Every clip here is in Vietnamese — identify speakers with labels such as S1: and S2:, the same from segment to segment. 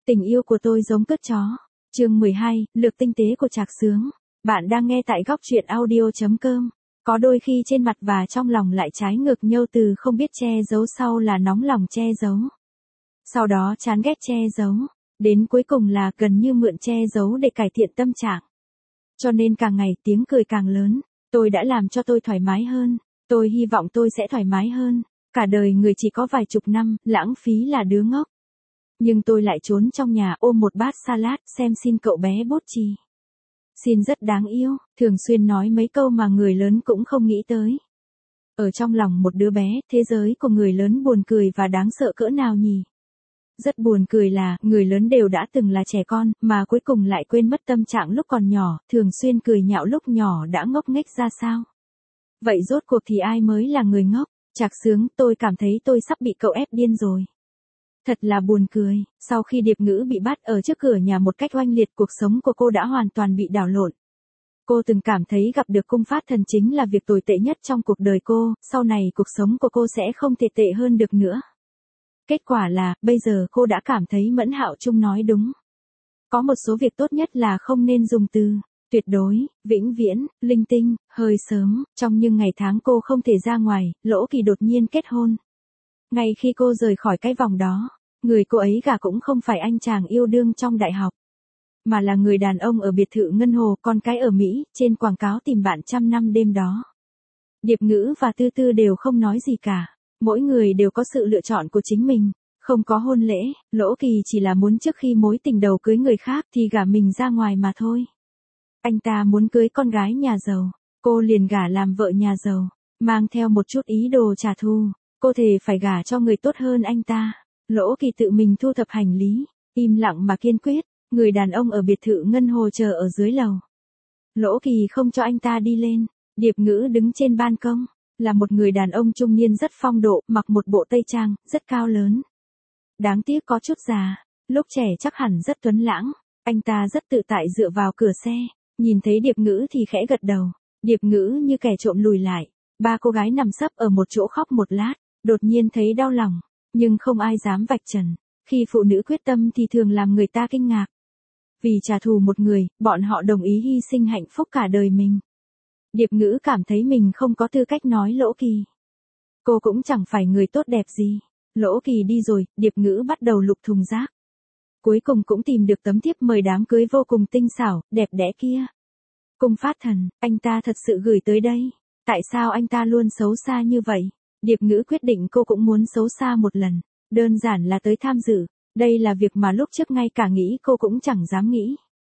S1: Tình yêu của tôi giống cất chó. Chương 12, lược tinh tế của Trạc Sướng. Bạn đang nghe tại góc truyện audio.com. Có đôi khi trên mặt và trong lòng lại trái ngược nhau, từ không biết che giấu sau là nóng lòng che giấu. Sau đó chán ghét che giấu. Đến cuối cùng là gần như mượn che giấu để cải thiện tâm trạng. Cho nên càng ngày tiếng cười càng lớn. Tôi đã làm cho tôi thoải mái hơn. Tôi hy vọng tôi sẽ thoải mái hơn. Cả đời người chỉ có vài chục năm, lãng phí là đứa ngốc. Nhưng tôi lại trốn trong nhà ôm một bát salad, xem xin cậu bé bút chì. Xin rất đáng yêu, thường xuyên nói mấy câu mà người lớn cũng không nghĩ tới. Ở trong lòng một đứa bé, thế giới của người lớn buồn cười và đáng sợ cỡ nào nhỉ? Rất buồn cười là, người lớn đều đã từng là trẻ con, mà cuối cùng lại quên mất tâm trạng lúc còn nhỏ, thường xuyên cười nhạo lúc nhỏ đã ngốc nghếch ra sao. Vậy rốt cuộc thì ai mới là người ngốc? Trạc Sướng, tôi cảm thấy tôi sắp bị cậu ép điên rồi. Thật là buồn cười, sau khi Điệp Ngữ bị bắt ở trước cửa nhà một cách oanh liệt, cuộc sống của cô đã hoàn toàn bị đảo lộn. Cô từng cảm thấy gặp được cung phát thần chính là việc tồi tệ nhất trong cuộc đời cô, sau này cuộc sống của cô sẽ không thể tệ hơn được nữa. Kết quả là, bây giờ cô đã cảm thấy Mẫn Hạo Trung nói đúng. Có một số việc tốt nhất là không nên dùng từ tuyệt đối, vĩnh viễn, linh tinh, hơi sớm. Trong những ngày tháng cô không thể ra ngoài, Lỗ Kỳ đột nhiên kết hôn. Ngay khi cô rời khỏi cái vòng đó, người cô ấy gả cũng không phải anh chàng yêu đương trong đại học, mà là người đàn ông ở biệt thự Ngân Hồ, con cái ở Mỹ, trên quảng cáo tìm bạn 100 năm đêm đó. Điệp Ngữ và Tư Tư đều không nói gì cả, mỗi người đều có sự lựa chọn của chính mình. Không có hôn lễ, Lỗ Kỳ chỉ là muốn trước khi mối tình đầu cưới người khác thì gả mình ra ngoài mà thôi. Anh ta muốn cưới con gái nhà giàu, cô liền gả làm vợ nhà giàu, mang theo một chút ý đồ trả thù. Cô thề phải gả cho người tốt hơn anh ta. Lỗ Kỳ tự mình thu thập hành lý, im lặng mà kiên quyết. Người đàn ông ở biệt thự Ngân Hồ chờ ở dưới lầu. Lỗ Kỳ không cho anh ta đi lên. Điệp Ngữ đứng trên ban công, là một người đàn ông trung niên rất phong độ, mặc một bộ tây trang, rất cao lớn. Đáng tiếc có chút già, lúc trẻ chắc hẳn rất tuấn lãng. Anh ta rất tự tại dựa vào cửa xe, nhìn thấy Điệp Ngữ thì khẽ gật đầu. Điệp Ngữ như kẻ trộm lùi lại. Ba cô gái nằm sấp ở một chỗ khóc một lát, đột nhiên thấy đau lòng, nhưng không ai dám vạch trần. Khi phụ nữ quyết tâm thì thường làm người ta kinh ngạc. Vì trả thù một người, bọn họ đồng ý hy sinh hạnh phúc cả đời mình. Điệp Ngữ cảm thấy mình không có tư cách nói Lỗ Kỳ. Cô cũng chẳng phải người tốt đẹp gì. Lỗ Kỳ đi rồi, Điệp Ngữ bắt đầu lục thùng rác. Cuối cùng cũng tìm được tấm thiếp mời đám cưới vô cùng tinh xảo, đẹp đẽ kia. Cung phát thần, anh ta thật sự gửi tới đây. Tại sao anh ta luôn xấu xa như vậy? Điệp Ngữ quyết định cô cũng muốn xấu xa một lần. Đơn giản là tới tham dự. Đây là việc mà lúc trước ngay cả nghĩ cô cũng chẳng dám nghĩ.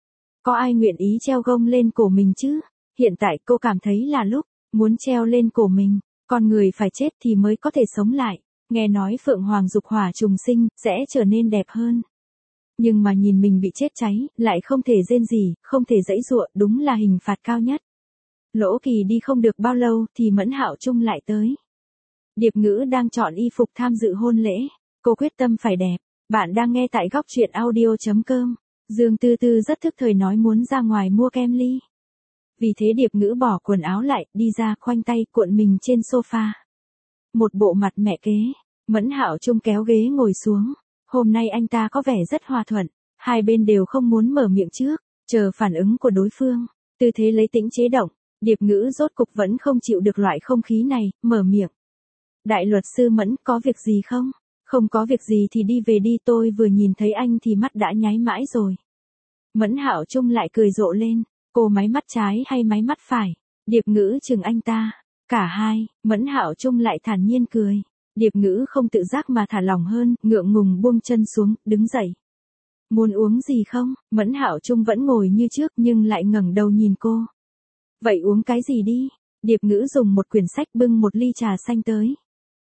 S1: Có ai nguyện ý treo gông lên cổ mình chứ? Hiện tại cô cảm thấy là lúc muốn treo lên cổ mình. Con người phải chết thì mới có thể sống lại. Nghe nói Phượng Hoàng dục hỏa trùng sinh, sẽ trở nên đẹp hơn. Nhưng mà nhìn mình bị chết cháy, lại không thể rên gì, không thể giãy giụa, đúng là hình phạt cao nhất. Lỗ Kỳ đi không được bao lâu thì Mẫn Hạo Trung lại tới. Điệp Ngữ đang chọn y phục tham dự hôn lễ. Cô quyết tâm phải đẹp. Bạn đang nghe tại góc truyện audio.com. Dương Tư Tư rất thức thời nói muốn ra ngoài mua kem ly. Vì thế Điệp Ngữ bỏ quần áo lại, đi ra, khoanh tay cuộn mình trên sofa. Một bộ mặt mẹ kế. Mẫn Hạo Trung kéo ghế ngồi xuống. Hôm nay anh ta có vẻ rất hòa thuận. Hai bên đều không muốn mở miệng trước, chờ phản ứng của đối phương. Tư thế lấy tĩnh chế động. Điệp Ngữ rốt cục vẫn không chịu được loại không khí này, mở miệng. Đại luật sư Mẫn, có việc gì không? Không có việc gì thì đi về đi, tôi vừa nhìn thấy anh thì mắt đã nháy mãi rồi. Mẫn Hạo Trung lại cười rộ lên. Cô máy mắt trái hay máy mắt phải? Điệp Ngữ chừng anh ta. Cả hai. Mẫn Hạo Trung lại thản nhiên cười. Điệp Ngữ không tự giác mà thả lỏng hơn, ngượng ngùng buông chân xuống, đứng dậy. Muốn uống gì không? Mẫn Hạo Trung vẫn ngồi như trước nhưng lại ngẩng đầu nhìn cô. Vậy uống cái gì đi? Điệp Ngữ dùng một quyển sách bưng một ly trà xanh tới.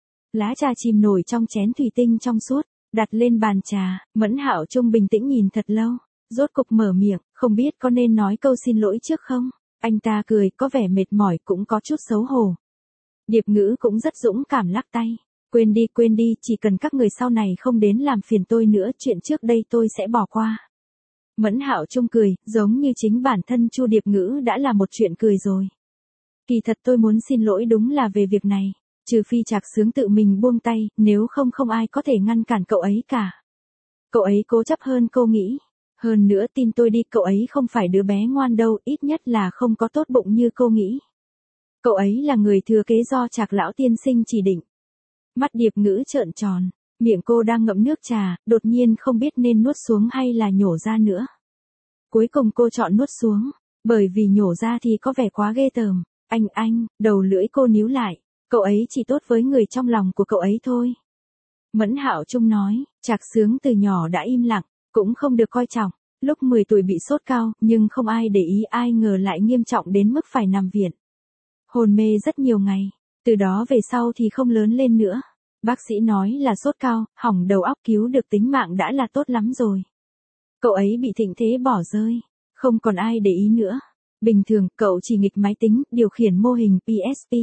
S1: Lá trà chìm nổi trong chén thủy tinh trong suốt, đặt lên bàn trà. Mẫn Hạo Trung bình tĩnh nhìn thật lâu, rốt cục mở miệng, không biết có nên nói câu xin lỗi trước không? Anh ta cười, có vẻ mệt mỏi, cũng có chút xấu hổ. Điệp Ngữ cũng rất dũng cảm lắc tay. Quên đi, chỉ cần các người sau này không đến làm phiền tôi nữa, chuyện trước đây tôi sẽ bỏ qua. Mẫn Hạo Trung cười, giống như chính bản thân Chu Điệp Ngữ đã là một chuyện cười rồi. Kỳ thật tôi muốn xin lỗi đúng là về việc này. Trừ phi Trạc Sướng tự mình buông tay, nếu không ai có thể ngăn cản cậu ấy cả. Cậu ấy cố chấp hơn cô nghĩ. Hơn nữa tin tôi đi, cậu ấy không phải đứa bé ngoan đâu, ít nhất là không có tốt bụng như cô nghĩ. Cậu ấy là người thừa kế do Trạc lão tiên sinh chỉ định. Mắt Điệp Ngữ trợn tròn, miệng cô đang ngậm nước trà, đột nhiên không biết nên nuốt xuống hay là nhổ ra nữa. Cuối cùng cô chọn nuốt xuống, bởi vì nhổ ra thì có vẻ quá ghê tởm. Anh, đầu lưỡi cô níu lại, cậu ấy chỉ tốt với người trong lòng của cậu ấy thôi. Mẫn Hạo Trung nói, Trạc Sướng từ nhỏ đã im lặng, cũng không được coi trọng, lúc 10 tuổi bị sốt cao, nhưng không ai để ý, ai ngờ lại nghiêm trọng đến mức phải nằm viện. Hôn mê rất nhiều ngày, từ đó về sau thì không lớn lên nữa. Bác sĩ nói là sốt cao, hỏng đầu óc, cứu được tính mạng đã là tốt lắm rồi. Cậu ấy bị thịnh thế bỏ rơi, không còn ai để ý nữa. Bình thường, cậu chỉ nghịch máy tính, điều khiển mô hình PSP.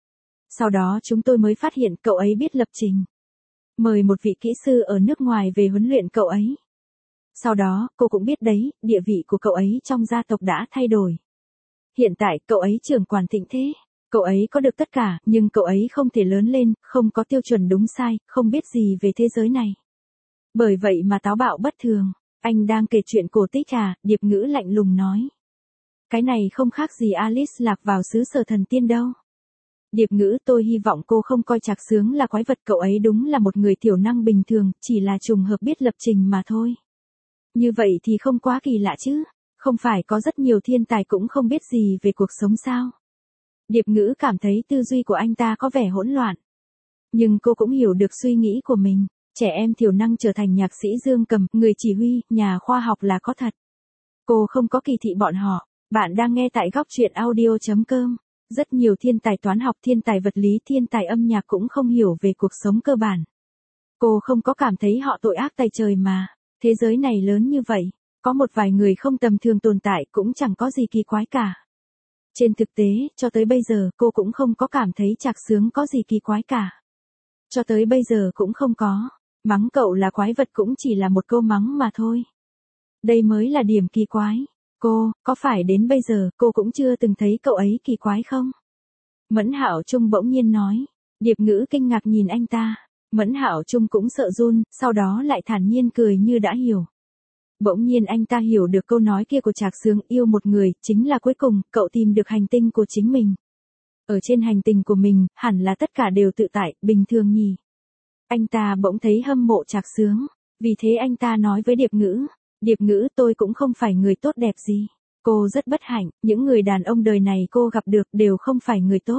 S1: Sau đó chúng tôi mới phát hiện cậu ấy biết lập trình. Mời một vị kỹ sư ở nước ngoài về huấn luyện cậu ấy. Sau đó, cô cũng biết đấy, địa vị của cậu ấy trong gia tộc đã thay đổi. Hiện tại, cậu ấy trưởng quản thịnh thế. Cậu ấy có được tất cả, nhưng cậu ấy không thể lớn lên, không có tiêu chuẩn đúng sai, không biết gì về thế giới này. Bởi vậy mà táo bạo bất thường. Anh đang kể chuyện cổ tích à? Điệp Ngữ lạnh lùng nói. Cái này không khác gì Alice lạc vào xứ sở thần tiên đâu. Điệp Ngữ, tôi hy vọng cô không coi Trạc Sướng là quái vật, cậu ấy đúng là một người thiểu năng bình thường, chỉ là trùng hợp biết lập trình mà thôi. Như vậy thì không quá kỳ lạ chứ, không phải có rất nhiều thiên tài cũng không biết gì về cuộc sống sao. Điệp Ngữ cảm thấy tư duy của anh ta có vẻ hỗn loạn. Nhưng cô cũng hiểu được suy nghĩ của mình, trẻ em thiểu năng trở thành nhạc sĩ dương cầm, người chỉ huy, nhà khoa học là có thật. Cô không có kỳ thị bọn họ. Bạn đang nghe tại góc truyện audio.com. Rất nhiều thiên tài toán học, thiên tài vật lý, thiên tài âm nhạc cũng không hiểu về cuộc sống cơ bản. Cô không có cảm thấy họ tội ác tày trời mà. Thế giới này lớn như vậy, có một vài người không tầm thường tồn tại cũng chẳng có gì kỳ quái cả. Trên thực tế, cho tới bây giờ cô cũng không có cảm thấy Trạc Sướng có gì kỳ quái cả. Cho tới bây giờ cũng không có. Mắng cậu là quái vật cũng chỉ là một câu mắng mà thôi. Đây mới là điểm kỳ quái. Cô, có phải đến bây giờ cô cũng chưa từng thấy cậu ấy kỳ quái không? Mẫn Hạo Trung bỗng nhiên nói. Điệp Ngữ kinh ngạc nhìn anh ta. Mẫn Hạo Trung cũng sợ run, sau đó lại thản nhiên cười như đã hiểu. Bỗng nhiên anh ta hiểu được câu nói kia của Trạc Sướng, yêu một người, chính là cuối cùng, cậu tìm được hành tinh của chính mình. Ở trên hành tinh của mình, hẳn là tất cả đều tự tại, bình thường nhỉ. Anh ta bỗng thấy hâm mộ Trạc Sướng, vì thế anh ta nói với Điệp Ngữ. Điệp Ngữ, tôi cũng không phải người tốt đẹp gì. Cô rất bất hạnh, những người đàn ông đời này cô gặp được đều không phải người tốt.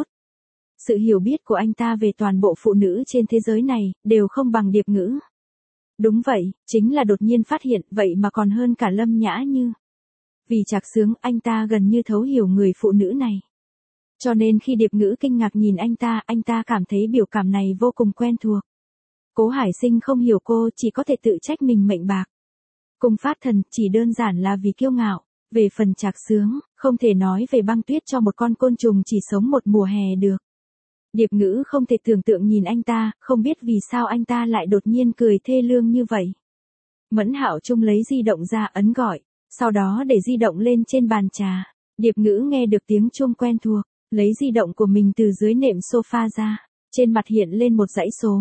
S1: Sự hiểu biết của anh ta về toàn bộ phụ nữ trên thế giới này, đều không bằng Điệp Ngữ. Đúng vậy, chính là đột nhiên phát hiện, vậy mà còn hơn cả Lâm Nhã Như. Vì Trạc Sướng, anh ta gần như thấu hiểu người phụ nữ này. Cho nên khi Điệp Ngữ kinh ngạc nhìn anh ta cảm thấy biểu cảm này vô cùng quen thuộc. Cố Hải Sinh không hiểu cô, chỉ có thể tự trách mình mệnh bạc. Cung Phát Thần chỉ đơn giản là vì kiêu ngạo. Về phần Trạc Sướng, không thể nói về băng tuyết cho một con côn trùng chỉ sống một mùa hè được. Điệp Ngữ không thể tưởng tượng nhìn anh ta, không biết vì sao anh ta lại đột nhiên cười thê lương như vậy. Mẫn Hạo Trung lấy di động ra ấn gọi, sau đó để di động lên trên bàn trà. Điệp Ngữ nghe được tiếng chuông quen thuộc, lấy di động của mình từ dưới nệm sofa ra. Trên mặt hiện lên một dãy số,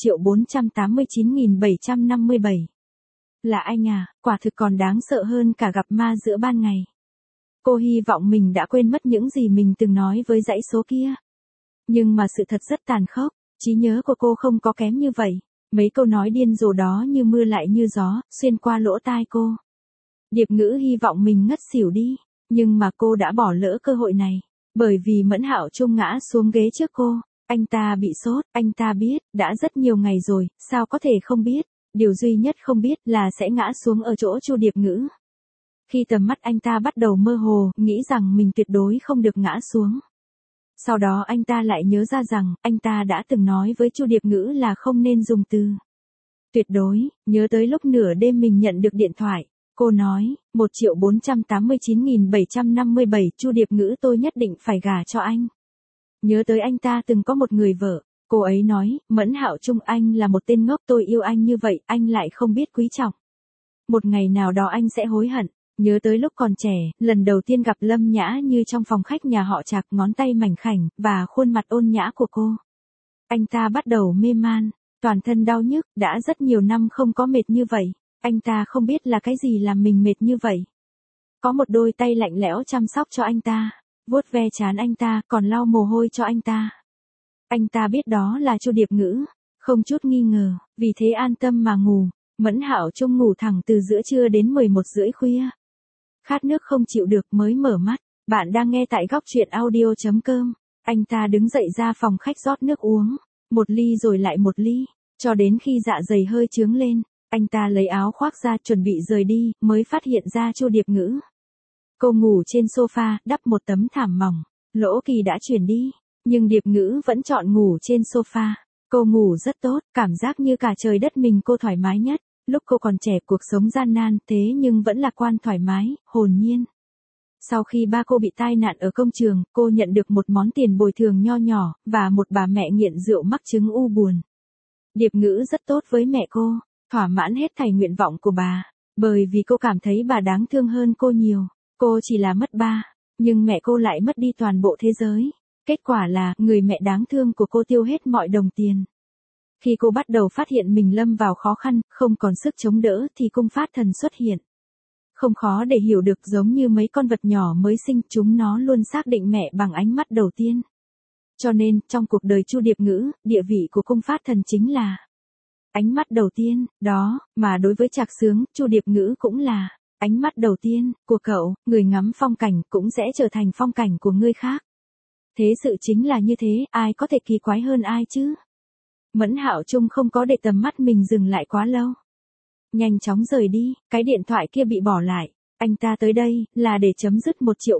S1: 1.489.757. Là anh à, quả thực còn đáng sợ hơn cả gặp ma giữa ban ngày. Cô hy vọng mình đã quên mất những gì mình từng nói với dãy số kia. Nhưng mà sự thật rất tàn khốc, trí nhớ của cô không có kém như vậy. Mấy câu nói điên rồ đó như mưa lại như gió, xuyên qua lỗ tai cô. Điệp Ngữ hy vọng mình ngất xỉu đi, nhưng mà cô đã bỏ lỡ cơ hội này. Bởi vì Mẫn Hạo Trung ngã xuống ghế trước cô, anh ta bị sốt, anh ta biết, đã rất nhiều ngày rồi, sao có thể không biết. Điều duy nhất không biết là sẽ ngã xuống ở chỗ Chu Điệp Ngữ. Khi tầm mắt anh ta bắt đầu mơ hồ, nghĩ rằng mình tuyệt đối không được ngã xuống. Sau đó anh ta lại nhớ ra rằng, anh ta đã từng nói với Chu Điệp Ngữ là không nên dùng từ tuyệt đối, nhớ tới lúc nửa đêm mình nhận được điện thoại. Cô nói, 1.489.757, Chu Điệp Ngữ, tôi nhất định phải gả cho anh. Nhớ tới anh ta từng có một người vợ. Cô ấy nói, Mẫn Hạo Trung, anh là một tên ngốc, tôi yêu anh như vậy, anh lại không biết quý trọng. Một ngày nào đó anh sẽ hối hận. Nhớ tới lúc còn trẻ, lần đầu tiên gặp Lâm Nhã Như trong phòng khách nhà họ Trạc, ngón tay mảnh khảnh, và khuôn mặt ôn nhã của cô. Anh ta bắt đầu mê man, toàn thân đau nhức, đã rất nhiều năm không có mệt như vậy. Anh ta không biết là cái gì làm mình mệt như vậy. Có một đôi tay lạnh lẽo chăm sóc cho anh ta, vuốt ve trán anh ta, còn lau mồ hôi cho anh ta. Anh ta biết đó là Chu Điệp Ngữ, không chút nghi ngờ, vì thế an tâm mà ngủ. Mẫn Hạo Trung ngủ thẳng từ giữa trưa đến 11 rưỡi khuya. Khát nước không chịu được mới mở mắt. Bạn đang nghe tại góc truyện audio.com. Anh ta đứng dậy ra phòng khách rót nước uống, một ly rồi lại một ly, cho đến khi dạ dày hơi chướng lên, anh ta lấy áo khoác ra chuẩn bị rời đi, mới phát hiện ra Chu Điệp Ngữ. Cô ngủ trên sofa, đắp một tấm thảm mỏng. Lỗ Kỳ đã chuyển đi, nhưng Điệp Ngữ vẫn chọn ngủ trên sofa. Cô ngủ rất tốt, cảm giác như cả trời đất mình cô thoải mái nhất. Lúc cô còn trẻ cuộc sống gian nan thế nhưng vẫn lạc quan thoải mái, hồn nhiên. Sau khi ba cô bị tai nạn ở công trường, cô nhận được một món tiền bồi thường nho nhỏ, và một bà mẹ nghiện rượu mắc chứng u buồn. Điệp Ngữ rất tốt với mẹ cô, thỏa mãn hết thảy nguyện vọng của bà, bởi vì cô cảm thấy bà đáng thương hơn cô nhiều. Cô chỉ là mất ba, nhưng mẹ cô lại mất đi toàn bộ thế giới. Kết quả là, người mẹ đáng thương của cô tiêu hết mọi đồng tiền. Khi cô bắt đầu phát hiện mình lâm vào khó khăn, không còn sức chống đỡ thì cung phát thần xuất hiện. Không khó để hiểu được, giống như mấy con vật nhỏ mới sinh, chúng nó luôn xác định mẹ bằng ánh mắt đầu tiên. Cho nên, trong cuộc đời Chu Điệp Ngữ, địa vị của cung phát thần chính là ánh mắt đầu tiên, đó, mà đối với Trạc Sướng, Chu Điệp Ngữ cũng là ánh mắt đầu tiên của cậu. Người ngắm phong cảnh cũng sẽ trở thành phong cảnh của người khác. Thế sự chính là như thế, ai có thể kỳ quái hơn ai chứ? Mẫn Hạo Trung không có để tầm mắt mình dừng lại quá lâu. Nhanh chóng rời đi, cái điện thoại kia bị bỏ lại. Anh ta tới đây, là để chấm dứt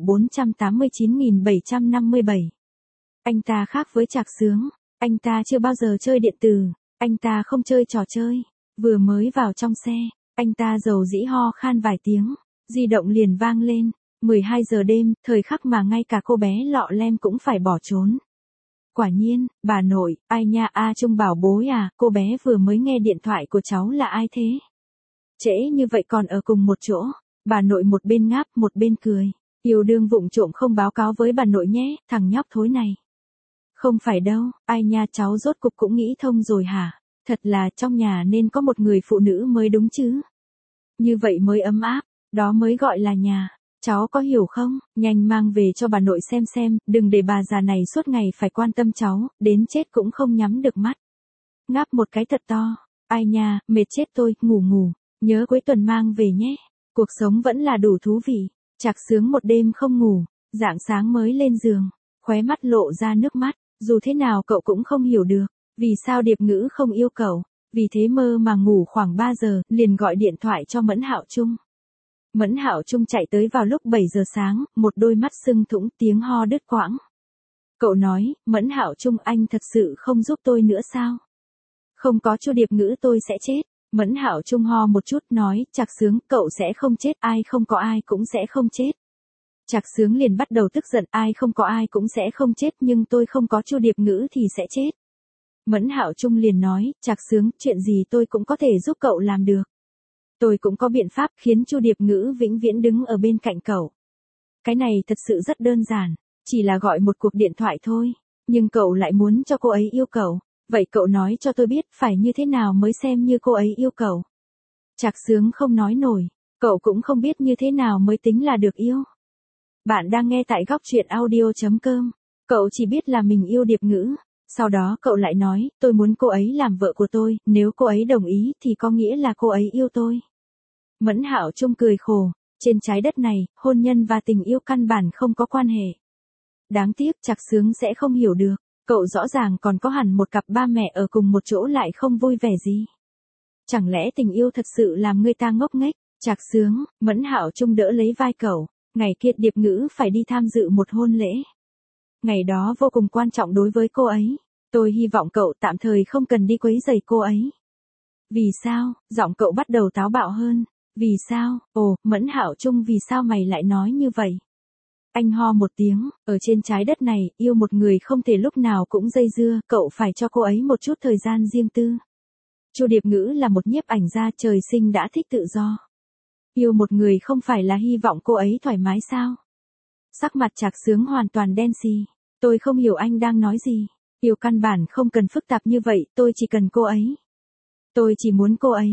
S1: 1.489.757. Anh ta khác với Trạc Sướng. Anh ta chưa bao giờ chơi điện tử. Anh ta không chơi trò chơi. Vừa mới vào trong xe, anh ta dầu dĩ ho khan vài tiếng. Di động liền vang lên. 12 giờ đêm, thời khắc mà ngay cả cô bé Lọ Lem cũng phải bỏ trốn. Quả nhiên, bà nội, ai nha a Trung bảo bối à, cô bé vừa mới nghe điện thoại của cháu là ai thế? Trễ như vậy còn ở cùng một chỗ. Bà nội một bên ngáp một bên cười. Yêu đương vụng trộm không báo cáo với bà nội nhé, thằng nhóc thối này. Không phải đâu, ai nha cháu rốt cục cũng nghĩ thông rồi hả? Thật là trong nhà nên có một người phụ nữ mới đúng chứ. Như vậy mới ấm áp, đó mới gọi là nhà. Cháu có hiểu không? Nhanh mang về cho bà nội xem, đừng để bà già này suốt ngày phải quan tâm cháu, đến chết cũng không nhắm được mắt. Ngáp một cái thật to. Ai nha, mệt chết tôi, ngủ. Nhớ cuối tuần mang về nhé. Cuộc sống vẫn là đủ thú vị. Trạc Sướng một đêm không ngủ, rạng sáng mới lên giường, khóe mắt lộ ra nước mắt. Dù thế nào cậu cũng không hiểu được, vì sao Điệp Ngữ không yêu cậu. Vì thế mơ mà ngủ khoảng 3 giờ, liền gọi điện thoại cho Mẫn Hạo Trung. Mẫn Hạo Trung chạy tới vào lúc 7 giờ sáng, một đôi mắt sưng thủng, tiếng ho đứt quãng. Cậu nói, Mẫn Hạo Trung anh thật sự không giúp tôi nữa sao? Không có Chu Điệp Ngữ tôi sẽ chết. Mẫn Hạo Trung ho một chút nói, Trạc Sướng, cậu sẽ không chết, ai không có ai cũng sẽ không chết. Trạc Sướng liền bắt đầu tức giận, ai không có ai cũng sẽ không chết, nhưng tôi không có Chu Điệp Ngữ thì sẽ chết. Mẫn Hạo Trung liền nói, Trạc Sướng, chuyện gì tôi cũng có thể giúp cậu làm được. Tôi cũng có biện pháp khiến Chu Điệp Ngữ vĩnh viễn đứng ở bên cạnh cậu. Cái này thật sự rất đơn giản, chỉ là gọi một cuộc điện thoại thôi, nhưng cậu lại muốn cho cô ấy yêu cậu. Vậy cậu nói cho tôi biết phải như thế nào mới xem như cô ấy yêu cậu. Trạc Sướng không nói nổi, cậu cũng không biết như thế nào mới tính là được yêu. Bạn đang nghe tại góc truyện audio.com. Cậu chỉ biết là mình yêu Điệp Ngữ. Sau đó cậu lại nói, tôi muốn cô ấy làm vợ của tôi, nếu cô ấy đồng ý thì có nghĩa là cô ấy yêu tôi. Mẫn Hạo Trung cười khổ, trên trái đất này, hôn nhân và tình yêu căn bản không có quan hệ. Đáng tiếc Trạc Sướng sẽ không hiểu được, cậu rõ ràng còn có hẳn một cặp ba mẹ ở cùng một chỗ lại không vui vẻ gì. Chẳng lẽ tình yêu thật sự làm người ta ngốc nghếch? Trạc Sướng, Mẫn Hạo Trung đỡ lấy vai cậu, ngày kia Điệp Ngữ phải đi tham dự một hôn lễ. Ngày đó vô cùng quan trọng đối với cô ấy. Tôi hy vọng cậu tạm thời không cần đi quấy rầy cô ấy. Vì sao? Giọng cậu bắt đầu táo bạo hơn. Vì sao? Ồ, Mẫn Hạo Trung, vì sao mày lại nói như vậy? Anh ho một tiếng, ở trên trái đất này, yêu một người không thể lúc nào cũng dây dưa, cậu phải cho cô ấy một chút thời gian riêng tư. Chu Điệp Ngữ là một nhiếp ảnh gia trời sinh đã thích tự do. Yêu một người không phải là hy vọng cô ấy thoải mái sao? Sắc mặt Trạc Sướng hoàn toàn đen xì. Tôi không hiểu anh đang nói gì. Yêu căn bản không cần phức tạp như vậy, tôi chỉ cần cô ấy. Tôi chỉ muốn cô ấy.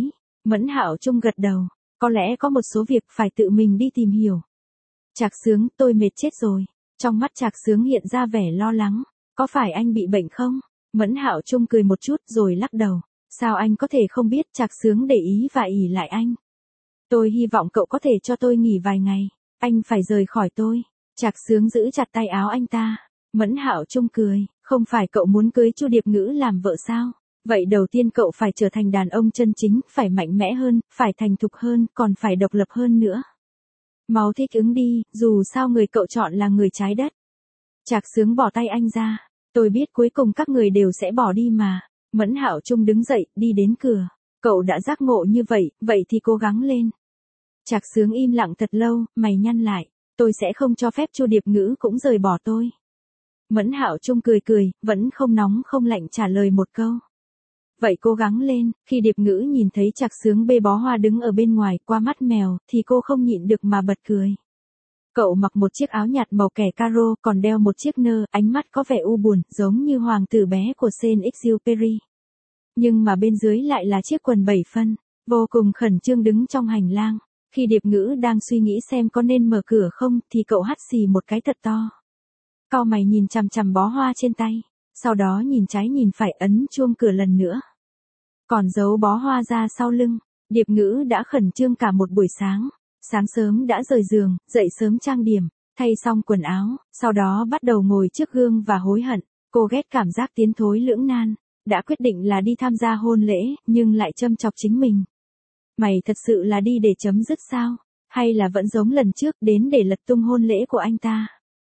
S1: Mẫn Hạo Trung gật đầu. Có lẽ có một số việc phải tự mình đi tìm hiểu. Trạc Sướng, tôi mệt chết rồi. Trong mắt Trạc Sướng hiện ra vẻ lo lắng. Có phải anh bị bệnh không? Mẫn Hạo Trung cười một chút rồi lắc đầu. Sao anh có thể không biết? Trạc Sướng để ý và ỷ lại anh. Tôi hy vọng cậu có thể cho tôi nghỉ vài ngày. Anh phải rời khỏi tôi. Trạc Sướng giữ chặt tay áo anh ta. Mẫn Hạo Trung cười. Không phải cậu muốn cưới Chu Điệp Ngữ làm vợ sao? Vậy đầu tiên cậu phải trở thành đàn ông chân chính, phải mạnh mẽ hơn, phải thành thục hơn, còn phải độc lập hơn nữa. Mau thích ứng đi, dù sao người cậu chọn là người trái đất. Trạc Sướng bỏ tay anh ra. Tôi biết cuối cùng các người đều sẽ bỏ đi mà. Mẫn Hạo Trung đứng dậy, đi đến cửa. Cậu đã giác ngộ như vậy, vậy thì cố gắng lên. Trạc Sướng im lặng thật lâu, mày nhăn lại. Tôi sẽ không cho phép Chu Điệp Ngữ cũng rời bỏ tôi. Mẫn Hạo Trung cười cười, vẫn không nóng không lạnh trả lời một câu. Vậy cố gắng lên. Khi Điệp Ngữ nhìn thấy Trạc Sướng bê bó hoa đứng ở bên ngoài qua mắt mèo, thì cô không nhịn được mà bật cười. Cậu mặc một chiếc áo nhạt màu kẻ caro, còn đeo một chiếc nơ, ánh mắt có vẻ u buồn, giống như hoàng tử bé của Saint-Exupéry. Nhưng mà bên dưới lại là chiếc quần 7 phân, vô cùng khẩn trương đứng trong hành lang. Khi Điệp Ngữ đang suy nghĩ xem có nên mở cửa không, thì cậu hắt xì một cái thật to. Cau mày nhìn chằm chằm bó hoa trên tay, sau đó nhìn trái nhìn phải ấn chuông cửa lần nữa. Còn giấu bó hoa ra sau lưng, Điệp Ngữ đã khẩn trương cả một buổi sáng. Sáng sớm đã rời giường, dậy sớm trang điểm, thay xong quần áo, sau đó bắt đầu ngồi trước gương và hối hận. Cô ghét cảm giác tiến thối lưỡng nan, đã quyết định là đi tham gia hôn lễ, nhưng lại châm chọc chính mình. Mày thật sự là đi để chấm dứt sao? Hay là vẫn giống lần trước đến để lật tung hôn lễ của anh ta?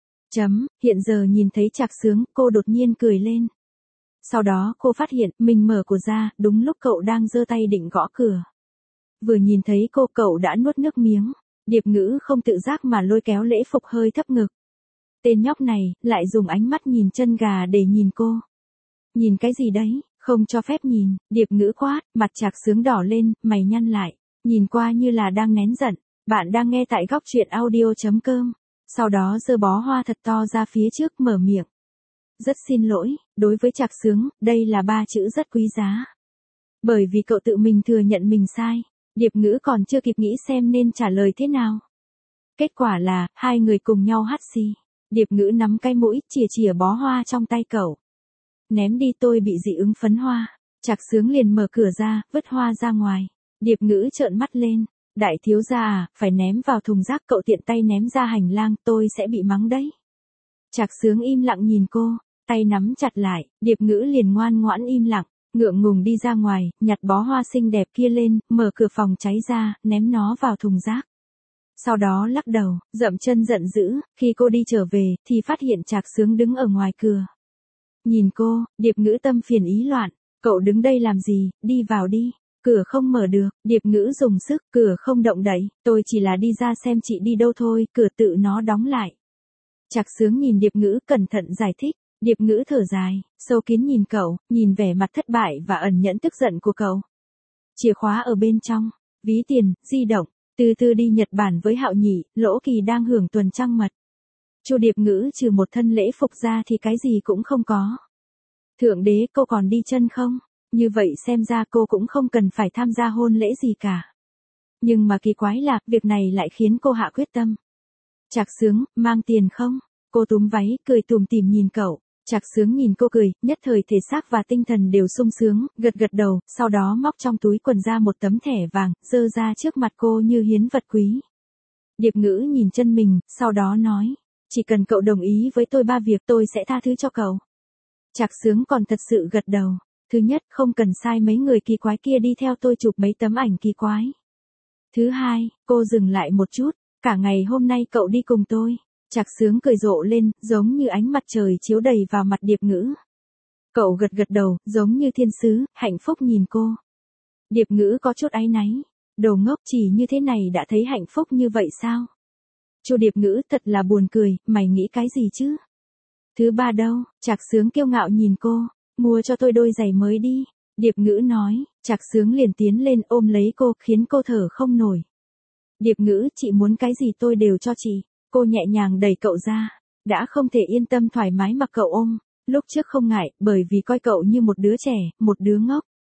S1: Hiện giờ nhìn thấy Trạc Sướng, cô đột nhiên cười lên. Sau đó cô phát hiện mình mở cửa ra, đúng lúc cậu đang giơ tay định gõ cửa. Vừa nhìn thấy cô, cậu đã nuốt nước miếng. Điệp Ngữ không tự giác mà lôi kéo lễ phục hơi thấp ngực. Tên nhóc này, lại dùng ánh mắt nhìn chân gà để nhìn cô. Nhìn cái gì đấy, không cho phép nhìn. Điệp Ngữ quát, mặt Trạc Sướng đỏ lên, mày nhăn lại. Nhìn qua như là đang nén giận. Bạn đang nghe tại góc truyện audio.com. Sau đó giơ bó hoa thật to ra phía trước, mở miệng. Rất xin lỗi, đối với Trạc Sướng, đây là 3 chữ rất quý giá. Bởi vì cậu tự mình thừa nhận mình sai. Điệp Ngữ còn chưa kịp nghĩ xem nên trả lời thế nào. Kết quả là, hai người cùng nhau hắt xì. Điệp Ngữ nắm cái mũi, chìa bó hoa trong tay cậu. Ném đi, tôi bị dị ứng phấn hoa. Trạc Sướng liền mở cửa ra, vứt hoa ra ngoài. Điệp Ngữ trợn mắt lên. Đại thiếu gia à, phải ném vào thùng rác, cậu tiện tay ném ra hành lang, tôi sẽ bị mắng đấy. Trạc Sướng im lặng nhìn cô, tay nắm chặt lại, Điệp Ngữ liền ngoan ngoãn im lặng. Ngượng ngùng đi ra ngoài, nhặt bó hoa xinh đẹp kia lên, mở cửa phòng cháy ra, ném nó vào thùng rác. Sau đó lắc đầu, dậm chân giận dữ. Khi cô đi trở về, thì phát hiện Trạc Sướng đứng ở ngoài cửa. Nhìn cô, Điệp Ngữ tâm phiền ý loạn. Cậu đứng đây làm gì, đi vào đi. Cửa không mở được, Điệp Ngữ dùng sức, cửa không động đậy. Tôi chỉ là đi ra xem chị đi đâu thôi, cửa tự nó đóng lại. Trạc Sướng nhìn Điệp Ngữ cẩn thận giải thích. Điệp Ngữ thở dài, sâu kín nhìn cậu, nhìn vẻ mặt thất bại và ẩn nhẫn tức giận của cậu. Chìa khóa ở bên trong, ví tiền, di động, từ từ đi Nhật Bản với Hạo Nhị, Lỗ Kỳ đang hưởng tuần trăng mật. Chu Điệp Ngữ trừ một thân lễ phục ra thì cái gì cũng không có. Thượng đế, cô còn đi chân không? Như vậy xem ra cô cũng không cần phải tham gia hôn lễ gì cả. Nhưng mà kỳ quái là, việc này lại khiến cô hạ quyết tâm. Trạc Sướng, mang tiền không? Cô túm váy, cười tủm tỉm nhìn cậu. Trạc Sướng nhìn cô cười, nhất thời thể xác và tinh thần đều sung sướng, gật gật đầu, sau đó móc trong túi quần ra một tấm thẻ vàng, giơ ra trước mặt cô như hiến vật quý. Điệp Ngữ nhìn chân mình, sau đó nói, chỉ cần cậu đồng ý với tôi 3 việc tôi sẽ tha thứ cho cậu. Trạc Sướng còn thật sự gật đầu. Thứ nhất, không cần sai mấy người kỳ quái kia đi theo tôi chụp mấy tấm ảnh kỳ quái. Thứ hai, cô dừng lại một chút, cả ngày hôm nay cậu đi cùng tôi. Trạc Sướng cười rộ lên, giống như ánh mặt trời chiếu đầy vào mặt Điệp Ngữ. Cậu gật gật đầu, giống như thiên sứ, hạnh phúc nhìn cô. Điệp Ngữ có chút áy náy. Đồ ngốc, chỉ như thế này đã thấy hạnh phúc như vậy sao? Chu Điệp Ngữ thật là buồn cười, mày nghĩ cái gì chứ? Thứ ba đâu? Trạc Sướng kiêu ngạo nhìn cô. Mua cho tôi đôi giày mới đi. Điệp Ngữ nói. Trạc Sướng liền tiến lên ôm lấy cô, khiến cô thở không nổi. Điệp Ngữ, chị muốn cái gì tôi đều cho chị. Cô nhẹ nhàng đẩy cậu ra. Đã không thể yên tâm thoải mái mặc cậu ôm. Lúc trước không ngại, bởi vì coi cậu như một đứa trẻ, một đứa ngốc.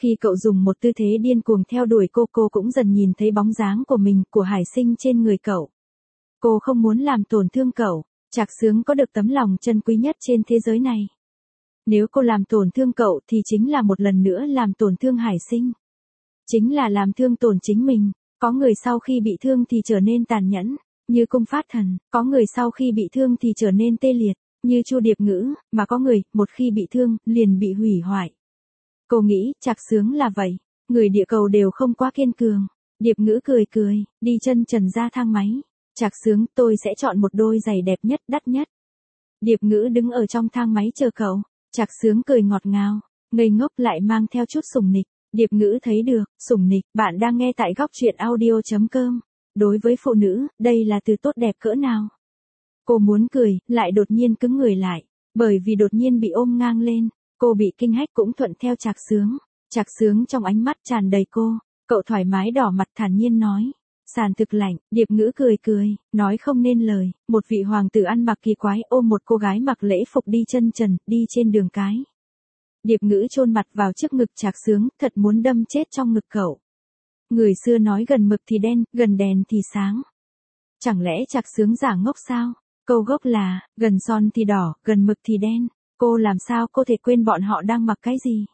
S1: Khi cậu dùng một tư thế điên cuồng theo đuổi cô cũng dần nhìn thấy bóng dáng của mình, của Hải Sinh trên người cậu. Cô không muốn làm tổn thương cậu. Trạc Sướng có được tấm lòng chân quý nhất trên thế giới này. Nếu cô làm tổn thương cậu thì chính là một lần nữa làm tổn thương Hải Sinh. Chính là làm thương tổn chính mình. Có người sau khi bị thương thì trở nên tàn nhẫn, như Cung Phát Thần. Có người sau khi bị thương thì trở nên tê liệt, như Chu Điệp Ngữ. Mà có người, một khi bị thương, liền bị hủy hoại. Cô nghĩ, Trạc Sướng là vậy. Người địa cầu đều không quá kiên cường. Điệp Ngữ cười, đi chân trần ra thang máy. Trạc Sướng, tôi sẽ chọn một đôi giày đẹp nhất, đắt nhất. Điệp Ngữ đứng ở trong thang máy chờ cậu. Trạc Sướng cười ngọt ngào, ngây ngốc lại mang theo chút sủng nịch. Điệp Ngữ thấy được, sủng nịch. Bạn đang nghe tại góc truyện audio.com. Đối với phụ nữ, đây là từ tốt đẹp cỡ nào? Cô muốn cười, lại đột nhiên cứng người lại. Bởi vì đột nhiên bị ôm ngang lên, cô bị kinh hách cũng thuận theo Trạc Sướng. Trạc Sướng trong ánh mắt tràn đầy cô. Cậu thoải mái đỏ mặt thản nhiên nói. Sàn thực lạnh. Điệp Ngữ cười, nói không nên lời. Một vị hoàng tử ăn mặc kỳ quái ôm một cô gái mặc lễ phục đi chân trần, đi trên đường cái. Điệp Ngữ chôn mặt vào trước ngực Trạc Sướng, thật muốn đâm chết trong ngực cậu. Người xưa nói gần mực thì đen, gần đèn thì sáng. Chẳng lẽ Trạc Sướng giả ngốc sao? Câu gốc là, gần son thì đỏ, gần mực thì đen. Cô làm sao có thể quên bọn họ đang mặc cái gì?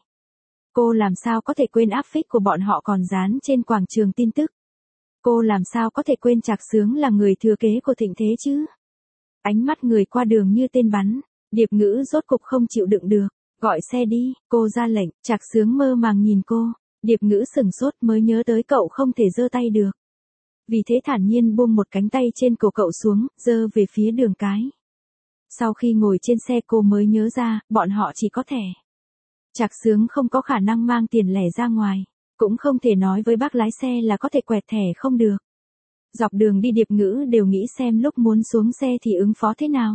S1: Cô làm sao có thể quên áp phích của bọn họ còn dán trên quảng trường tin tức? Cô làm sao có thể quên Trạc Sướng là người thừa kế của thịnh thế chứ? Ánh mắt người qua đường như tên bắn. Điệp Ngữ rốt cục không chịu đựng được. Gọi xe đi, cô ra lệnh. Trạc Sướng mơ màng nhìn cô. Điệp Ngữ sửng sốt mới nhớ tới cậu không thể giơ tay được. Vì thế thản nhiên buông một cánh tay trên cổ cậu xuống, giơ về phía đường cái. Sau khi ngồi trên xe cô mới nhớ ra, bọn họ chỉ có thẻ. Trạc Sướng không có khả năng mang tiền lẻ ra ngoài. Cũng không thể nói với bác lái xe là có thể quẹt thẻ không được. Dọc đường đi Điệp Ngữ đều nghĩ xem lúc muốn xuống xe thì ứng phó thế nào.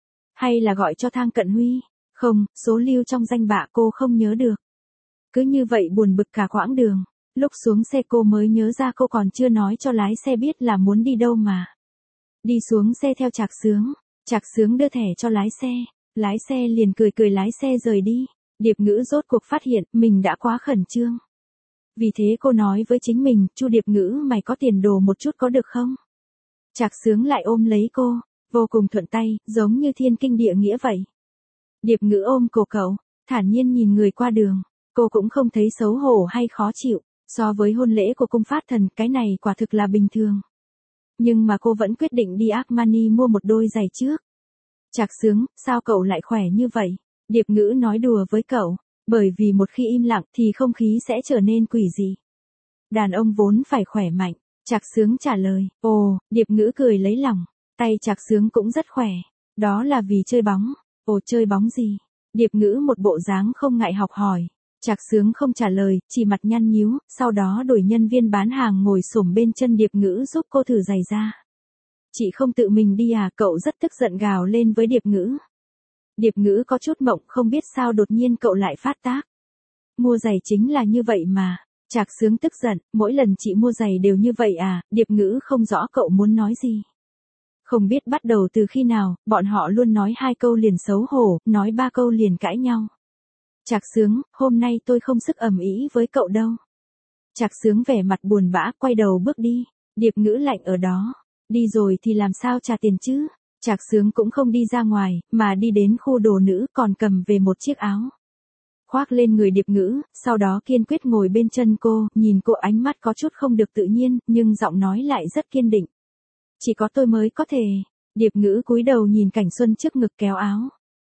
S1: Hay là gọi cho Thang Cận Huy. Không, số lưu trong danh bạ cô không nhớ được. Cứ như vậy buồn bực cả quãng đường. Lúc xuống xe cô mới nhớ ra cô còn chưa nói cho lái xe biết là muốn đi đâu mà. Đi xuống xe theo Trạc Sướng. Trạc Sướng đưa thẻ cho lái xe. Lái xe liền cười lái xe rời đi. Điệp Ngữ rốt cuộc phát hiện mình đã quá khẩn trương. Vì thế cô nói với chính mình, Chu Điệp Ngữ mày có tiền đồ một chút có được không? Trạc Sướng lại ôm lấy cô, vô cùng thuận tay, giống như thiên kinh địa nghĩa vậy. Điệp Ngữ ôm cổ cậu, thản nhiên nhìn người qua đường. Cô cũng không thấy xấu hổ hay khó chịu. So với hôn lễ của Cung Phát Thần, cái này quả thực là bình thường. Nhưng mà cô vẫn quyết định đi Armani mua một đôi giày trước. Trạc Sướng, sao cậu lại khỏe như vậy? Điệp Ngữ nói đùa với cậu. Bởi vì một khi im lặng thì không khí sẽ trở nên quỷ dị. Đàn ông vốn phải khỏe mạnh. Trạc Sướng trả lời. Ồ, Điệp Ngữ cười lấy lòng. Tay Trạc Sướng cũng rất khỏe. Đó là vì chơi bóng. Ồ, chơi bóng gì? Điệp Ngữ một bộ dáng không ngại học hỏi. Trạc Sướng không trả lời, chỉ mặt nhăn nhíu, sau đó đổi nhân viên bán hàng ngồi xổm bên chân Điệp Ngữ giúp cô thử giày ra. Chị không tự mình đi à? Cậu rất tức giận gào lên với Điệp Ngữ. Điệp Ngữ có chút mộng, không biết sao đột nhiên cậu lại phát tác. Mua giày chính là như vậy mà. Trạc Sướng tức giận, mỗi lần chị mua giày đều như vậy à? Điệp Ngữ không rõ cậu muốn nói gì. Không biết bắt đầu từ khi nào, bọn họ luôn nói 2 câu liền xấu hổ, nói 3 câu liền cãi nhau. Trạc Sướng, hôm nay tôi không sức ầm ĩ với cậu đâu. Trạc Sướng vẻ mặt buồn bã, quay đầu bước đi. Điệp Ngữ lạnh ở đó. Đi rồi thì làm sao trả tiền chứ? Trạc Sướng cũng không đi ra ngoài, mà đi đến khu đồ nữ còn cầm về một chiếc áo. Khoác lên người Điệp Ngữ, sau đó kiên quyết ngồi bên chân cô, nhìn cô ánh mắt có chút không được tự nhiên, nhưng giọng nói lại rất kiên định. Chỉ có tôi mới có thể. Điệp Ngữ cúi đầu nhìn cảnh xuân trước ngực kéo áo.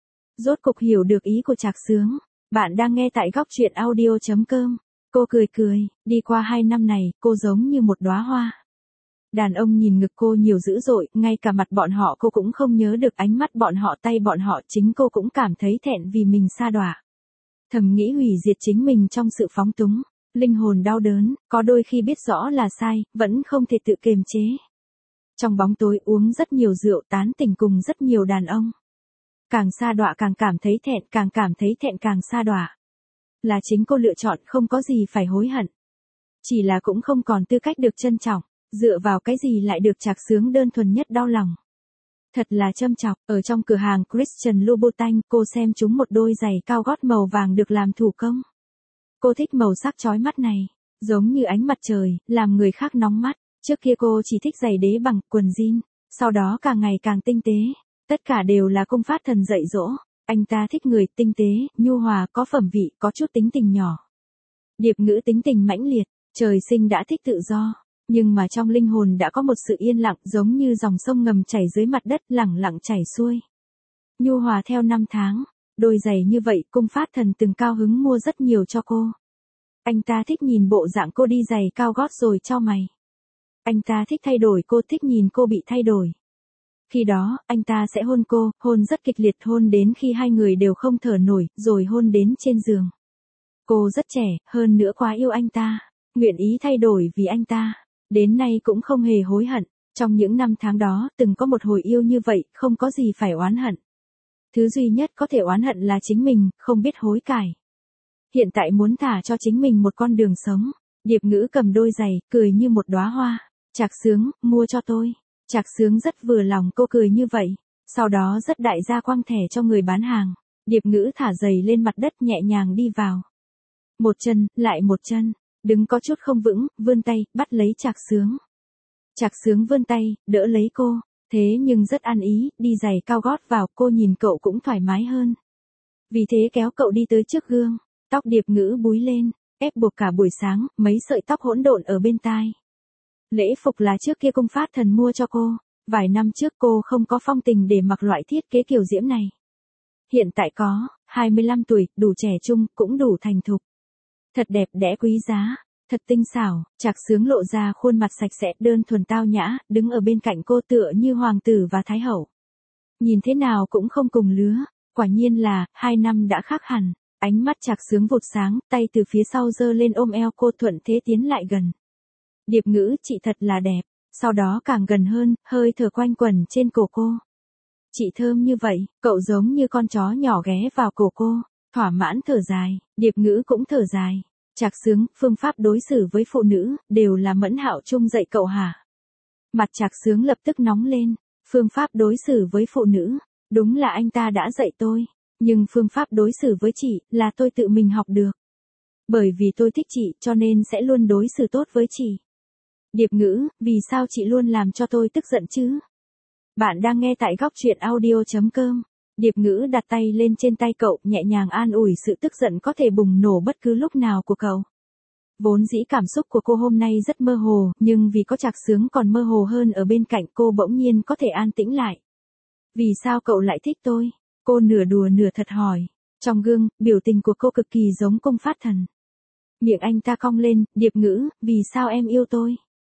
S1: Rốt cục hiểu được ý của Trạc Sướng. Bạn đang nghe tại góc truyện audio.com. Cô cười, đi qua 2 năm này, cô giống như một đóa hoa. Đàn ông nhìn ngực cô nhiều dữ dội, ngay cả mặt bọn họ cô cũng không nhớ được, ánh mắt bọn họ, tay bọn họ, chính cô cũng cảm thấy thẹn vì mình sa đọa. Thầm nghĩ hủy diệt chính mình trong sự phóng túng, linh hồn đau đớn, có đôi khi biết rõ là sai, vẫn không thể tự kiềm chế. Trong bóng tối uống rất nhiều rượu, tán tỉnh cùng rất nhiều đàn ông. Càng sa đọa càng cảm thấy thẹn, càng cảm thấy thẹn càng sa đọa. Là chính cô lựa chọn, không có gì phải hối hận. Chỉ là cũng không còn tư cách được trân trọng, dựa vào cái gì lại được Trạc Sướng đơn thuần nhất đau lòng. Thật là châm chọc, ở trong cửa hàng Christian Louboutin, cô xem chúng một đôi giày cao gót màu vàng được làm thủ công. Cô thích màu sắc chói mắt này, giống như ánh mặt trời, làm người khác nóng mắt. Trước kia cô chỉ thích giày đế bằng, quần jean, sau đó càng ngày càng tinh tế. Tất cả đều là Cung Phát Thần dạy dỗ. Anh ta thích người tinh tế, nhu hòa, có phẩm vị, có chút tính tình nhỏ. Điệp Ngữ tính tình mãnh liệt, trời sinh đã thích tự do, nhưng mà trong linh hồn đã có một sự yên lặng giống như dòng sông ngầm chảy dưới mặt đất lẳng lặng chảy xuôi. Nhu hòa theo năm tháng, đôi giày như vậy Cung Phát Thần từng cao hứng mua rất nhiều cho cô. Anh ta thích nhìn bộ dạng cô đi giày cao gót rồi chau mày. Anh ta thích thay đổi cô, thích nhìn cô bị thay đổi. Khi đó, anh ta sẽ hôn cô, hôn rất kịch liệt, hôn đến khi hai người đều không thở nổi, rồi hôn đến trên giường. Cô rất trẻ, hơn nữa quá yêu anh ta, nguyện ý thay đổi vì anh ta. Đến nay cũng không hề hối hận. Trong những năm tháng đó, từng có một hồi yêu như vậy, không có gì phải oán hận. Thứ duy nhất có thể oán hận là chính mình, không biết hối cải. Hiện tại muốn thả cho chính mình một con đường sống. Điệp Ngữ cầm đôi giày, cười như một đóa hoa. Trạc Sướng, mua cho tôi. Trạc Sướng rất vừa lòng cô cười như vậy. Sau đó rất đại gia quăng thẻ cho người bán hàng. Điệp Ngữ thả giày lên mặt đất nhẹ nhàng đi vào. Một chân, lại một chân. Đứng có chút không vững, vươn tay, bắt lấy Trạc Sướng. Trạc Sướng vươn tay, đỡ lấy cô. Thế nhưng rất ăn ý, đi giày cao gót vào, cô nhìn cậu cũng thoải mái hơn. Vì thế kéo cậu đi tới trước gương. Tóc Điệp Ngữ búi lên, ép buộc cả buổi sáng, mấy sợi tóc hỗn độn ở bên tai. Lễ phục là trước kia Cung Phát Thần mua cho cô. Vài năm trước cô không có phong tình để mặc loại thiết kế kiểu diễm này. Hiện tại có, 25 tuổi, đủ trẻ trung, cũng đủ thành thục. Thật đẹp đẽ quý giá, thật tinh xảo. Trạc Sướng lộ ra khuôn mặt sạch sẽ, đơn thuần tao nhã, đứng ở bên cạnh cô tựa như hoàng tử và thái hậu. Nhìn thế nào cũng không cùng lứa, quả nhiên là, 2 năm đã khác hẳn. Ánh mắt Trạc Sướng vụt sáng, tay từ phía sau giơ lên ôm eo cô, thuận thế tiến lại gần. Điệp Ngữ, chị thật là đẹp. Sau đó càng gần hơn, hơi thở quanh quẩn trên cổ cô. Chị thơm như vậy, cậu giống như con chó nhỏ ghé vào cổ cô, thỏa mãn thở dài. Điệp Ngữ cũng thở dài. Trạc Sướng, phương pháp đối xử với phụ nữ, đều là Mẫn Hạo Trung dạy cậu hả? Mặt Trạc Sướng lập tức nóng lên. Phương pháp đối xử với phụ nữ, đúng là anh ta đã dạy tôi. Nhưng phương pháp đối xử với chị, là tôi tự mình học được. Bởi vì tôi thích chị, cho nên sẽ luôn đối xử tốt với chị. Điệp Ngữ, vì sao chị luôn làm cho tôi tức giận chứ? Bạn đang nghe tại góc truyện audio.com. Điệp Ngữ đặt tay lên trên tay cậu, nhẹ nhàng an ủi sự tức giận có thể bùng nổ bất cứ lúc nào của cậu. Vốn dĩ cảm xúc của cô hôm nay rất mơ hồ, nhưng vì có Trạc Sướng còn mơ hồ hơn ở bên cạnh cô bỗng nhiên có thể an tĩnh lại. Vì sao cậu lại thích tôi? Cô nửa đùa nửa thật hỏi. Trong gương, biểu tình của cô cực kỳ giống Cung Phát Thần. Miệng anh ta cong lên, Điệp Ngữ, vì sao em yêu tôi?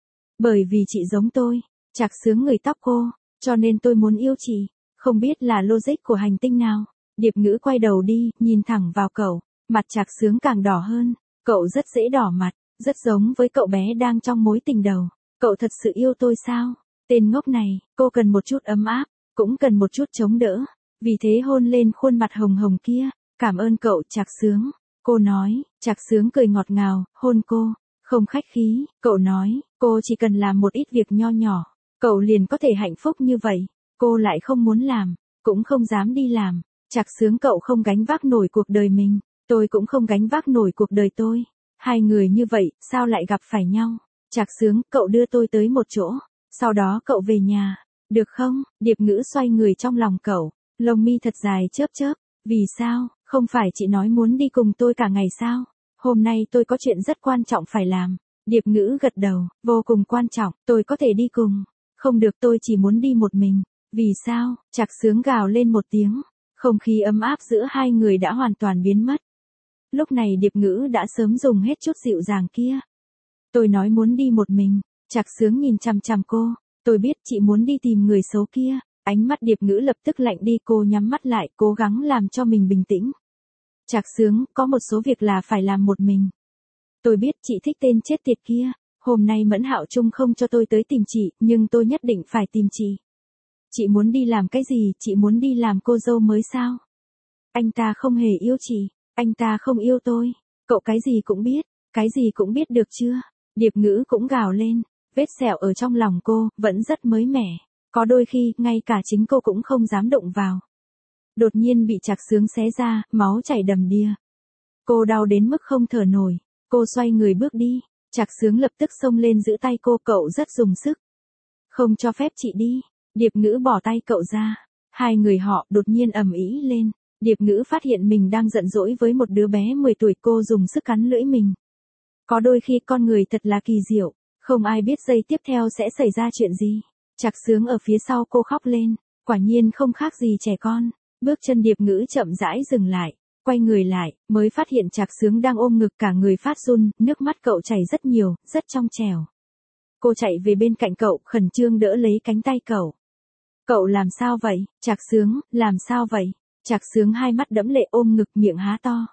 S1: Bởi vì chị giống tôi. Trạc Sướng ngửi tóc cô, cho nên tôi muốn yêu chị. Không biết là logic của hành tinh nào. Điệp Ngữ quay đầu đi, nhìn thẳng vào cậu. Mặt Trạc Sướng càng đỏ hơn. Cậu rất dễ đỏ mặt, rất giống với cậu bé đang trong mối tình đầu. Cậu thật sự yêu tôi sao? Tên ngốc này, cô cần một chút ấm áp, cũng cần một chút chống đỡ. Vì thế hôn lên khuôn mặt hồng hồng kia. Cảm ơn cậu Trạc Sướng. Cô nói. Trạc Sướng cười ngọt ngào, hôn cô. Không khách khí, cậu nói, cô chỉ cần làm một ít việc nho nhỏ, cậu liền có thể hạnh phúc như vậy. Cô lại không muốn làm, cũng không dám đi làm. Trạc Sướng, cậu không gánh vác nổi cuộc đời mình, tôi cũng không gánh vác nổi cuộc đời tôi. Hai người như vậy, sao lại gặp phải nhau? Trạc Sướng, cậu đưa tôi tới một chỗ, sau đó cậu về nhà, được không? Điệp Ngữ xoay người trong lòng cậu, lông mi thật dài chớp chớp. Vì sao, không phải chị nói muốn đi cùng tôi cả ngày sao? Hôm nay tôi có chuyện rất quan trọng phải làm. Điệp Ngữ gật đầu, vô cùng quan trọng, tôi có thể đi cùng. Không được, tôi chỉ muốn đi một mình. Vì sao? Trạc Sướng gào lên một tiếng. Không khí ấm áp giữa hai người đã hoàn toàn biến mất. Lúc này Điệp Ngữ đã sớm dùng hết chút dịu dàng kia. Tôi nói muốn đi một mình. Trạc Sướng nhìn chằm chằm cô. Tôi biết chị muốn đi tìm người xấu kia. Ánh mắt Điệp Ngữ lập tức lạnh đi, cô nhắm mắt lại, cố gắng làm cho mình bình tĩnh. Trạc Sướng, có một số việc là phải làm một mình. Tôi biết chị thích tên chết tiệt kia. Hôm nay Mẫn Hạo Trung không cho tôi tới tìm chị, nhưng tôi nhất định phải tìm chị. Chị muốn đi làm cái gì? Chị muốn đi làm cô dâu mới sao? Anh ta không hề yêu chị. Anh ta không yêu tôi. Cậu cái gì cũng biết. Cái gì cũng biết được chưa? Điệp Ngữ cũng gào lên. Vết sẹo ở trong lòng cô, vẫn rất mới mẻ. Có đôi khi, ngay cả chính cô cũng không dám động vào. Đột nhiên bị Trạc Sướng xé ra, máu chảy đầm đìa. Cô đau đến mức không thở nổi. Cô xoay người bước đi. Trạc Sướng lập tức xông lên giữ tay cô, cậu rất dùng sức. Không cho phép chị đi. Điệp Ngữ bỏ tay cậu ra. Hai người họ đột nhiên ầm ĩ lên. Điệp Ngữ phát hiện mình đang giận dỗi với một đứa bé 10 tuổi, cô dùng sức cắn lưỡi mình. Có đôi khi con người thật là kỳ diệu, không ai biết giây tiếp theo sẽ xảy ra chuyện gì. Trạc Sướng ở phía sau cô khóc lên, quả nhiên không khác gì trẻ con. Bước chân Điệp Ngữ chậm rãi dừng lại, quay người lại, mới phát hiện Trạc Sướng đang ôm ngực cả người phát run, nước mắt cậu chảy rất nhiều, rất trong trẻo. Cô chạy về bên cạnh cậu, khẩn trương đỡ lấy cánh tay cậu. Cậu làm sao vậy? Trạc Sướng, làm sao vậy? Trạc Sướng hai mắt đẫm lệ ôm ngực, miệng há to.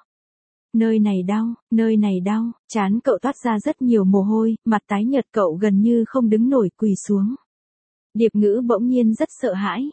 S1: Nơi này đau, trán cậu toát ra rất nhiều mồ hôi, mặt tái nhợt, cậu gần như không đứng nổi, quỳ xuống. Điệp Ngữ bỗng nhiên rất sợ hãi.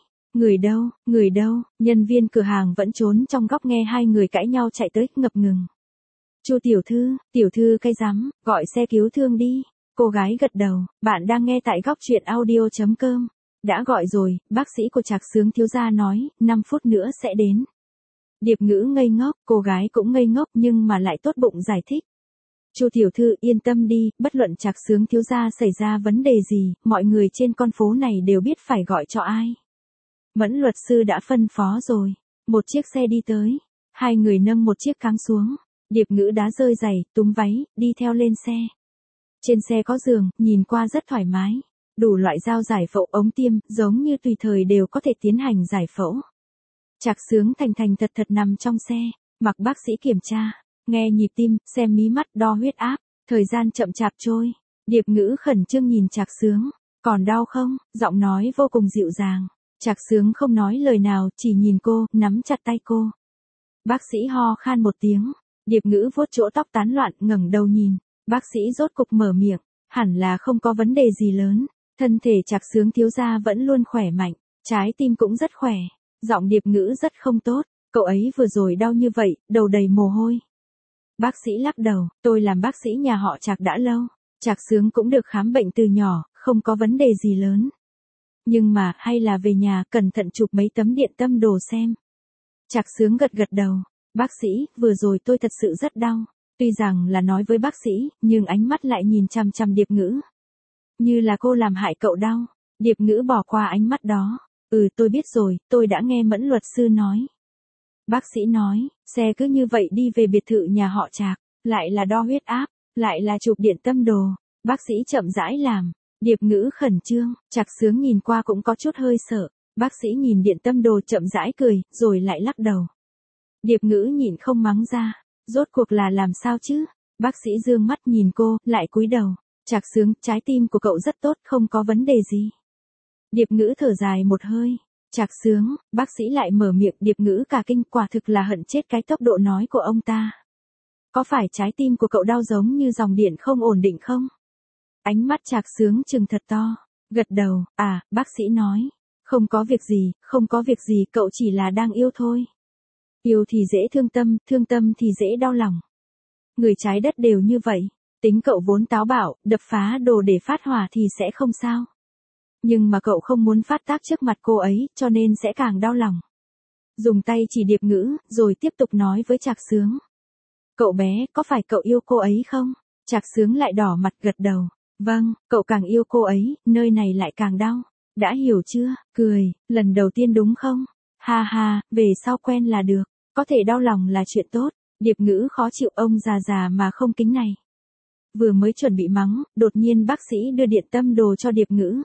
S1: Người đâu, nhân viên cửa hàng vẫn trốn trong góc nghe hai người cãi nhau chạy tới, ngập ngừng. Chu tiểu thư cái rắm, gọi xe cứu thương đi. Cô gái gật đầu, bạn đang nghe tại góc truyện audio.com. Đã gọi rồi, bác sĩ của Trạc Sướng thiếu gia nói, 5 phút nữa sẽ đến. Điệp Ngữ ngây ngốc, cô gái cũng ngây ngốc nhưng mà lại tốt bụng giải thích. Chu tiểu thư yên tâm đi, bất luận Trạc Sướng thiếu gia xảy ra vấn đề gì, mọi người trên con phố này đều biết phải gọi cho ai. Mẫn luật sư đã phân phó rồi. Một chiếc xe đi tới. Hai người nâng một chiếc cáng xuống. Điệp Ngữ đá rơi giày, túm váy, đi theo lên xe. Trên xe có giường, nhìn qua rất thoải mái. Đủ loại dao giải phẫu, ống tiêm, giống như tùy thời đều có thể tiến hành giải phẫu. Trạc Sướng thành thành thật thật nằm trong xe, mặc bác sĩ kiểm tra, nghe nhịp tim, xem mí mắt, đo huyết áp, thời gian chậm chạp trôi. Điệp Ngữ khẩn trương nhìn Trạc Sướng, còn đau không? Giọng nói vô cùng dịu dàng. Trạc Sướng không nói lời nào, chỉ nhìn cô, nắm chặt tay cô. Bác sĩ ho khan một tiếng, Điệp Ngữ vuốt chỗ tóc tán loạn, ngẩng đầu nhìn. Bác sĩ rốt cục mở miệng, hẳn là không có vấn đề gì lớn. Thân thể Trạc Sướng thiếu gia vẫn luôn khỏe mạnh, trái tim cũng rất khỏe. Giọng Điệp Ngữ rất không tốt, cậu ấy vừa rồi đau như vậy, đầu đầy mồ hôi. Bác sĩ lắc đầu, tôi làm bác sĩ nhà họ Trạc đã lâu. Trạc Sướng cũng được khám bệnh từ nhỏ, không có vấn đề gì lớn. Nhưng mà, hay là về nhà, cẩn thận chụp mấy tấm điện tâm đồ xem. Trạc Sướng gật gật đầu. Bác sĩ, vừa rồi tôi thật sự rất đau. Tuy rằng là nói với bác sĩ, nhưng ánh mắt lại nhìn chằm chằm Điệp Ngữ. Như là cô làm hại cậu đau. Điệp Ngữ bỏ qua ánh mắt đó. Tôi biết rồi, tôi đã nghe Mẫn luật sư nói. Bác sĩ nói, xe cứ như vậy đi về biệt thự nhà họ Trạc, lại là đo huyết áp, lại là chụp điện tâm đồ. Bác sĩ chậm rãi làm. Điệp Ngữ khẩn trương, Trạc Sướng nhìn qua cũng có chút hơi sợ. Bác sĩ nhìn điện tâm đồ chậm rãi cười, rồi lại lắc đầu. Điệp Ngữ nhìn không mắng ra. Rốt cuộc là làm sao chứ? Bác sĩ dương mắt nhìn cô, lại cúi đầu. Trạc Sướng, trái tim của cậu rất tốt, không có vấn đề gì. Điệp Ngữ thở dài một hơi. Trạc Sướng, bác sĩ lại mở miệng. Điệp Ngữ cả kinh, quả thực là hận chết cái tốc độ nói của ông ta. Có phải trái tim của cậu đau giống như dòng điện không ổn định không? Ánh mắt Trạc Sướng trừng thật to. Gật đầu, bác sĩ nói. Không có việc gì, cậu chỉ là đang yêu thôi. Yêu thì dễ thương tâm thì dễ đau lòng. Người trái đất đều như vậy. Tính cậu vốn táo bạo, đập phá đồ để phát hỏa thì sẽ không sao. Nhưng mà cậu không muốn phát tác trước mặt cô ấy, cho nên sẽ càng đau lòng. Dùng tay chỉ Điệp Ngữ, rồi tiếp tục nói với Trạc Sướng. Cậu bé, có phải cậu yêu cô ấy không? Trạc Sướng lại đỏ mặt gật đầu. Vâng, cậu càng yêu cô ấy, nơi này lại càng đau. Đã hiểu chưa? Cười, lần đầu tiên đúng không? Ha ha, về sau quen là được. Có thể đau lòng là chuyện tốt. Điệp Ngữ khó chịu, ông già mà không kính này. Vừa mới chuẩn bị mắng, đột nhiên bác sĩ đưa điện tâm đồ cho Điệp Ngữ.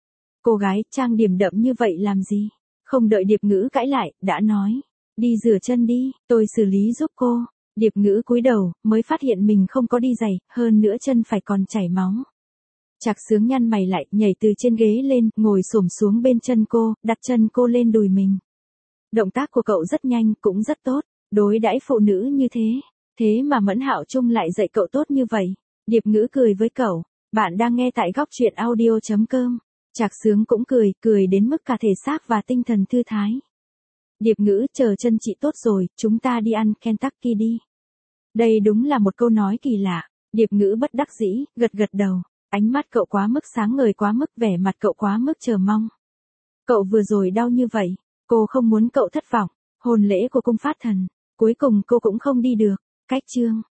S1: Cô gái trang điểm đậm như vậy làm gì? Không đợi Điệp Ngữ cãi lại, đã nói. Đi rửa chân đi, tôi xử lý giúp cô. Điệp Ngữ cúi đầu, mới phát hiện mình không có đi giày, hơn nữa chân phải còn chảy máu. Trạc Sướng nhăn mày lại, nhảy từ trên ghế lên, ngồi xổm xuống bên chân cô, đặt chân cô lên đùi mình. Động tác của cậu rất nhanh, cũng rất tốt, đối đãi phụ nữ như thế. Thế mà Mẫn Hạo Trung lại dạy cậu tốt như vậy. Điệp Ngữ cười với cậu. Bạn đang nghe tại góc truyện audio.com. Trạc Sướng cũng cười đến mức cả thể xác và tinh thần thư thái. Điệp Ngữ, chờ chân chị tốt rồi, chúng ta đi ăn Kentucky đi. Đây đúng là một câu nói kỳ lạ. Điệp Ngữ bất đắc dĩ, gật đầu. Ánh mắt cậu quá mức sáng ngời, quá mức vẻ mặt cậu quá mức chờ mong. Cậu vừa rồi đau như vậy, cô không muốn cậu thất vọng. Hôn lễ của cung phát thần, cuối cùng cô cũng không đi được. Cách chương